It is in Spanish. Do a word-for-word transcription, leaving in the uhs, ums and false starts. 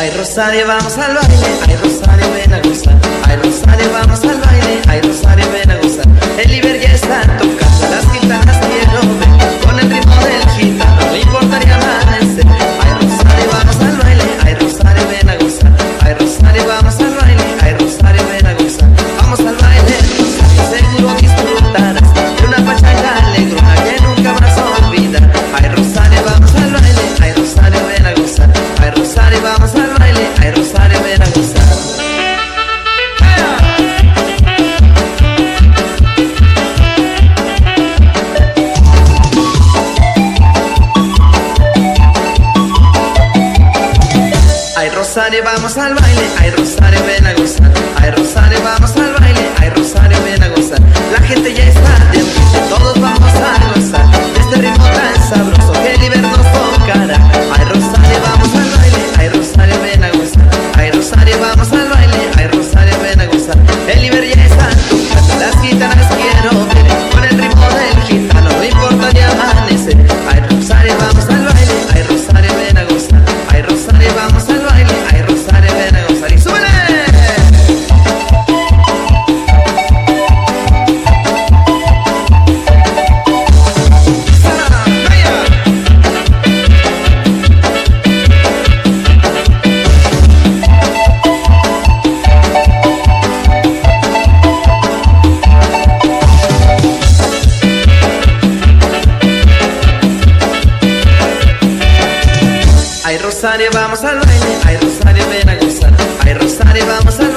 Ay, Rosario, vamos al baile. Ay, Rosario, ven a gozar. Ay, Rosario, vamos al baile. Ay, Rosario, ven a gozar. El Iber ya está tocando las guitarras, quiero ver. Con el ritmo del gitano, no importaría amanecer. Ay, Rosario, vamos al baile. Ay, Rosario, ven a gozar. Ay, Rosario, vamos al baile. Ay, Rosario, ven a gozar. Vamos al baile, Rosario, seguro disfrutarás de una pachanga alegrona que nunca vas a olvidar. Ay, Rosario, vamos al baile. Ay, Rosario, ven a gozar. Ay, Rosario, vamos al baile. Ay, Rosario, ven a gozar. Ay, Rosario, vamos al baile. Ay, Rosario, ven a gozar. Ay, Rosario, vamos al baile. Ay, Rosario, ven a gozar. La gente ya está de ambiente, todos vamos a gozar de este ritmo tan sabroso que el Iber nos tocará. Ay, Rosario, vamos al baile. Ay, Rosario, ven a gozar. Ay, Rosario, vamos al baile. Ay, Rosario, ven a gozar. El Iber ya está tocando las guitarras, quiero ver. Con el ritmo del gitano, no importa ni amanecer. Ay, Rosario, vamos al baile. Ay, Rosario, ven a gozar. Ay, Rosario, vamos al baile. Ay, Rosario, ven a gozar. ¡Y súbele! Ay, Rosario, vamos al baile. Ay, Rosario, ven a gozar. Ay, Rosario, vamos al